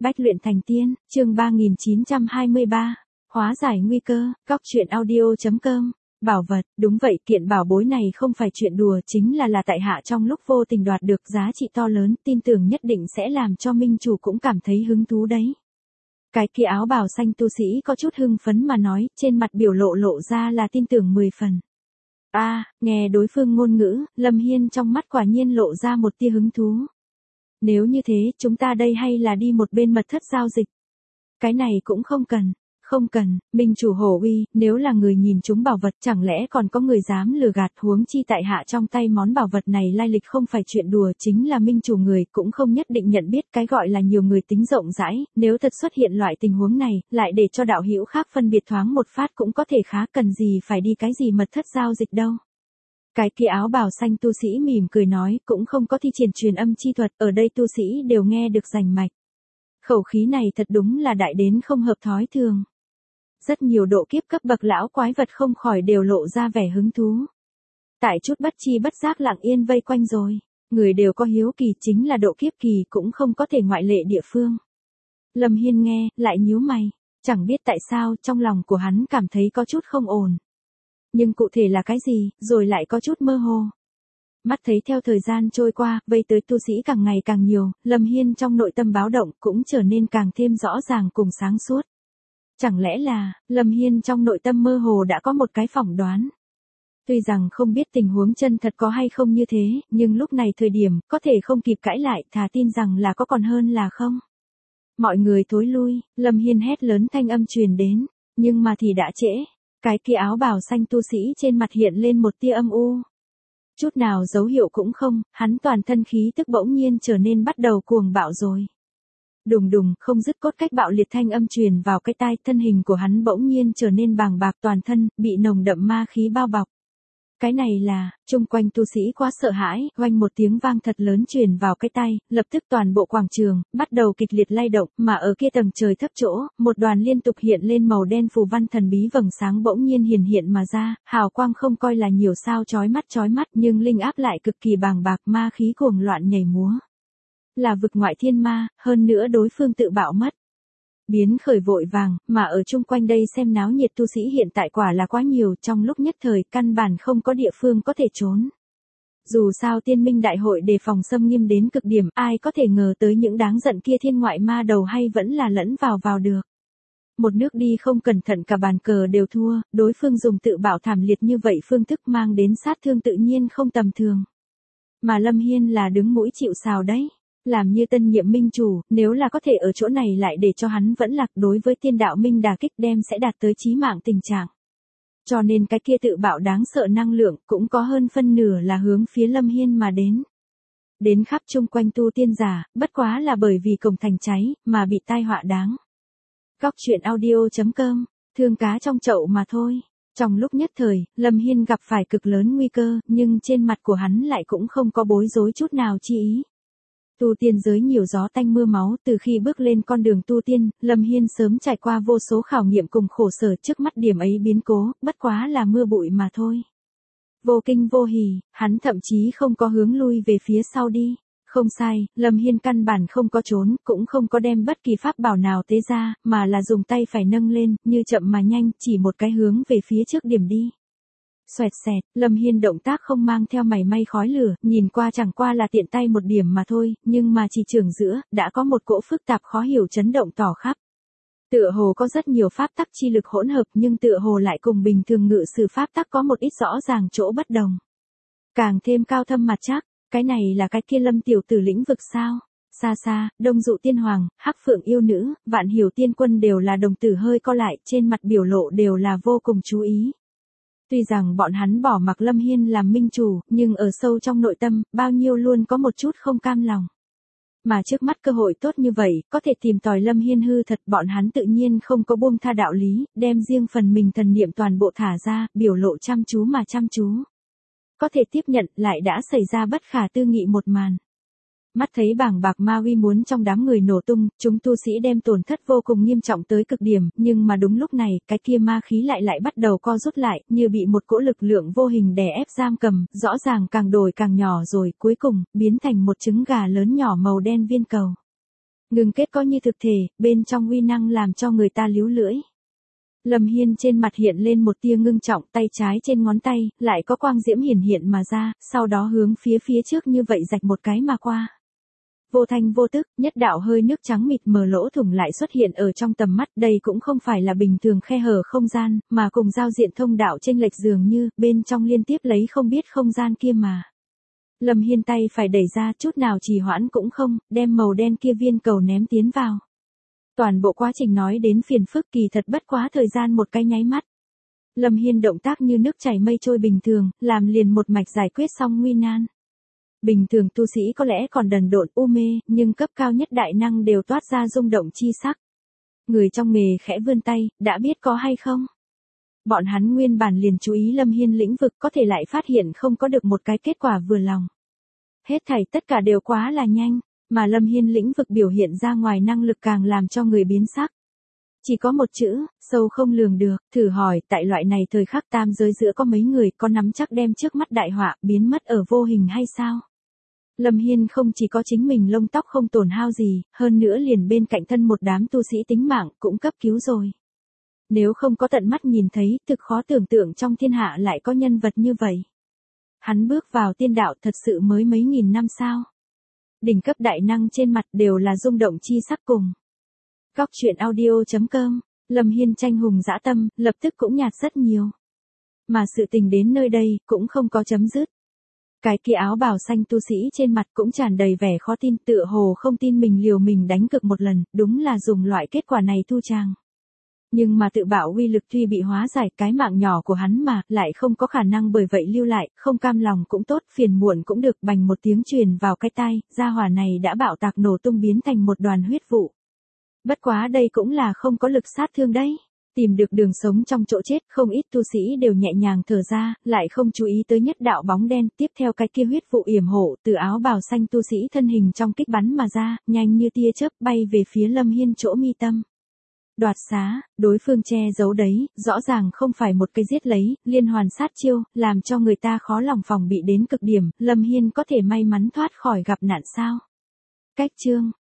Bách luyện thành tiên, chương 3923, hóa giải nguy cơ, góc truyện audio.com. Bảo vật, đúng vậy, kiện bảo bối này không phải chuyện đùa, chính là tại hạ trong lúc vô tình đoạt được, giá trị to lớn, tin tưởng nhất định sẽ làm cho minh chủ cũng cảm thấy hứng thú đấy. Cái kia áo bào xanh tu sĩ có chút hưng phấn mà nói, trên mặt biểu lộ ra là tin tưởng 10 phần. Nghe đối phương ngôn ngữ, Lâm Hiên trong mắt quả nhiên lộ ra một tia hứng thú. Nếu như thế, chúng ta đây hay là đi một bên mật thất giao dịch. Cái này cũng không cần, minh chủ hổ uy, nếu là người nhìn chúng bảo vật chẳng lẽ còn có người dám lừa gạt, huống chi tại hạ trong tay món bảo vật này lai lịch không phải chuyện đùa, chính là minh chủ người cũng không nhất định nhận biết, cái gọi là nhiều người tính rộng rãi, nếu thật xuất hiện loại tình huống này, lại để cho đạo hữu khác phân biệt thoáng một phát cũng có thể khá, cần gì phải đi cái gì mật thất giao dịch đâu. Cái kia áo bào xanh tu sĩ mỉm cười nói, cũng không có thi triển truyền âm chi thuật, ở đây tu sĩ đều nghe được rành mạch. Khẩu khí này thật đúng là đại đến không hợp thói thường. Rất nhiều độ kiếp cấp bậc lão quái vật không khỏi đều lộ ra vẻ hứng thú. Tại chút bất chi bất giác lặng yên vây quanh rồi, người đều có hiếu kỳ, chính là độ kiếp kỳ cũng không có thể ngoại lệ địa phương. Lâm Hiên nghe, lại nhíu mày, chẳng biết tại sao trong lòng của hắn cảm thấy có chút không ổn. Nhưng cụ thể là cái gì, rồi lại có chút mơ hồ. Mắt thấy theo thời gian trôi qua, vây tới tu sĩ càng ngày càng nhiều, Lâm Hiên trong nội tâm báo động cũng trở nên càng thêm rõ ràng cùng sáng suốt. Chẳng lẽ là, Lâm Hiên trong nội tâm mơ hồ đã có một cái phỏng đoán. Tuy rằng không biết tình huống chân thật có hay không như thế, nhưng lúc này thời điểm, có thể không kịp cãi lại, thà tin rằng là có còn hơn là không. Mọi người thối lui, Lâm Hiên hét lớn thanh âm truyền đến, nhưng mà thì đã trễ. Cái kia áo bào xanh tu sĩ trên mặt hiện lên một tia âm u. Chút nào dấu hiệu cũng không, hắn toàn thân khí tức bỗng nhiên trở nên bắt đầu cuồng bạo rồi. Đùng đùng, không dứt cốt cách bạo liệt thanh âm truyền vào cái tai, thân hình của hắn bỗng nhiên trở nên bàng bạc, toàn thân bị nồng đậm ma khí bao bọc. Cái này là, chung quanh tu sĩ quá sợ hãi, oanh một tiếng vang thật lớn truyền vào cái tai, lập tức toàn bộ quảng trường bắt đầu kịch liệt lay động, mà ở kia tầng trời thấp chỗ, một đoàn liên tục hiện lên màu đen phù văn thần bí vầng sáng bỗng nhiên hiện mà ra, hào quang không coi là nhiều sao chói mắt, nhưng linh áp lại cực kỳ bàng bạc, ma khí cuồng loạn nhảy múa. Là vực ngoại thiên ma, hơn nữa đối phương tự bạo mất. Biến khởi vội vàng, mà ở chung quanh đây xem náo nhiệt tu sĩ hiện tại quả là quá nhiều, trong lúc nhất thời căn bản không có địa phương có thể trốn. Dù sao tiên minh đại hội đề phòng xâm nghiêm đến cực điểm, ai có thể ngờ tới những đáng giận kia thiên ngoại ma đầu hay vẫn là lẫn vào được. Một nước đi không cẩn thận cả bàn cờ đều thua, đối phương dùng tự bạo thảm liệt như vậy phương thức mang đến sát thương tự nhiên không tầm thường. Mà Lâm Hiên là đứng mũi chịu sào đấy. Làm như tân nhiệm minh chủ, nếu là có thể ở chỗ này lại để cho hắn vẫn lạc, đối với tiên đạo minh đả kích đem sẽ đạt tới chí mạng tình trạng. Cho nên cái kia tự bạo đáng sợ năng lượng cũng có hơn phân nửa là hướng phía Lâm Hiên mà đến. Đến khắp chung quanh tu tiên giả, bất quá là bởi vì cổng thành cháy, mà bị tai họa đáng. Góc truyện audio.com, thương cá trong chậu mà thôi. Trong lúc nhất thời, Lâm Hiên gặp phải cực lớn nguy cơ, nhưng trên mặt của hắn lại cũng không có bối rối chút nào chi ý. Tu tiên giới nhiều gió tanh mưa máu, từ khi bước lên con đường tu tiên, Lâm Hiên sớm trải qua vô số khảo nghiệm cùng khổ sở, trước mắt điểm ấy biến cố, bất quá là mưa bụi mà thôi. Vô kinh vô hỉ, hắn thậm chí không có hướng lui về phía sau đi. Không sai, Lâm Hiên căn bản không có trốn, cũng không có đem bất kỳ pháp bảo nào tế ra, mà là dùng tay phải nâng lên, như chậm mà nhanh, chỉ một cái hướng về phía trước điểm đi. Xoẹt xẹt, Lâm Hiên động tác không mang theo mảy may khói lửa, nhìn qua chẳng qua là tiện tay một điểm mà thôi, nhưng mà chỉ trường giữa, đã có một cỗ phức tạp khó hiểu chấn động tỏ khắp. Tựa hồ có rất nhiều pháp tắc chi lực hỗn hợp, nhưng tựa hồ lại cùng bình thường ngự sử pháp tắc có một ít rõ ràng chỗ bất đồng. Càng thêm cao thâm mặt chắc, cái này là cái kia Lâm tiểu tử lĩnh vực sao? Xa xa, Đông Dụ tiên hoàng, Hắc Phượng yêu nữ, Vạn Hiểu tiên quân đều là đồng tử hơi co lại, trên mặt biểu lộ đều là vô cùng chú ý. Tuy rằng bọn hắn bỏ mặc Lâm Hiên làm minh chủ, nhưng ở sâu trong nội tâm, bao nhiêu luôn có một chút không cam lòng. Mà trước mắt cơ hội tốt như vậy, có thể tìm tòi Lâm Hiên hư thật, bọn hắn tự nhiên không có buông tha đạo lý, đem riêng phần mình thần niệm toàn bộ thả ra, biểu lộ chăm chú mà chăm chú. Có thể tiếp nhận, lại đã xảy ra bất khả tư nghị một màn. Mắt thấy bảng bạc ma uy muốn trong đám người nổ tung, chúng tu sĩ đem tổn thất vô cùng nghiêm trọng tới cực điểm, nhưng mà đúng lúc này, cái kia ma khí lại bắt đầu co rút lại, như bị một cỗ lực lượng vô hình đè ép giam cầm, rõ ràng càng đổi càng nhỏ rồi, cuối cùng, biến thành một trứng gà lớn nhỏ màu đen viên cầu. Ngưng kết có như thực thể, bên trong uy năng làm cho người ta líu lưỡi. Lâm Hiên trên mặt hiện lên một tia ngưng trọng, tay trái trên ngón tay, lại có quang diễm hiển hiện mà ra, sau đó hướng phía trước như vậy rạch một cái mà qua. Vô thanh vô tức, nhất đạo hơi nước trắng mịt mờ lỗ thủng lại xuất hiện ở trong tầm mắt, đây cũng không phải là bình thường khe hở không gian, mà cùng giao diện thông đạo chênh lệch dường như, bên trong liên tiếp lấy không biết không gian kia mà. Lâm Hiên tay phải đẩy ra, chút nào trì hoãn cũng không, đem màu đen kia viên cầu ném tiến vào. Toàn bộ quá trình nói đến phiền phức kỳ thật bất quá thời gian một cái nháy mắt. Lâm Hiên động tác như nước chảy mây trôi bình thường, làm liền một mạch giải quyết xong nguy nan. Bình thường tu sĩ có lẽ còn đần độn u mê, nhưng cấp cao nhất đại năng đều toát ra rung động chi sắc. Người trong nghề khẽ vươn tay, đã biết có hay không? Bọn hắn nguyên bản liền chú ý Lâm Hiên lĩnh vực, có thể lại phát hiện không có được một cái kết quả vừa lòng. Hết thảy tất cả đều quá là nhanh, mà Lâm Hiên lĩnh vực biểu hiện ra ngoài năng lực càng làm cho người biến sắc. Chỉ có một chữ, sâu không lường được, thử hỏi, tại loại này thời khắc tam giới giữa có mấy người có nắm chắc đem trước mắt đại họa biến mất ở vô hình hay sao? Lâm Hiên không chỉ có chính mình lông tóc không tổn hao gì, hơn nữa liền bên cạnh thân một đám tu sĩ tính mạng cũng cấp cứu rồi. Nếu không có tận mắt nhìn thấy, thực khó tưởng tượng trong thiên hạ lại có nhân vật như vậy. Hắn bước vào tiên đạo thật sự mới mấy nghìn năm sao? Đỉnh cấp đại năng trên mặt đều là rung động chi sắc cùng. Góc truyện audio.com, Lâm Hiên tranh hùng dã tâm, lập tức cũng nhạt rất nhiều. Mà sự tình đến nơi đây, cũng không có chấm dứt. Cái kia áo bào xanh tu sĩ trên mặt cũng tràn đầy vẻ khó tin, tựa hồ không tin mình liều mình đánh cực một lần, đúng là dùng loại kết quả này thu chàng. Nhưng mà tự bạo uy lực tuy bị hóa giải, cái mạng nhỏ của hắn mà, lại không có khả năng bởi vậy lưu lại, không cam lòng cũng tốt, phiền muộn cũng được, bành một tiếng truyền vào cái tai, gia hỏa này đã bạo tạc nổ tung biến thành một đoàn huyết vụ. Bất quá đây cũng là không có lực sát thương đấy. Tìm được đường sống trong chỗ chết, không ít tu sĩ đều nhẹ nhàng thở ra, lại không chú ý tới nhất đạo bóng đen, tiếp theo cái kia huyết vụ yểm hộ, từ áo bào xanh tu sĩ thân hình trong kích bắn mà ra, nhanh như tia chớp bay về phía Lâm Hiên chỗ mi tâm. Đoạt xá, đối phương che giấu đấy, rõ ràng không phải một cái giết lấy, liên hoàn sát chiêu, làm cho người ta khó lòng phòng bị đến cực điểm, Lâm Hiên có thể may mắn thoát khỏi gặp nạn sao? Cách chương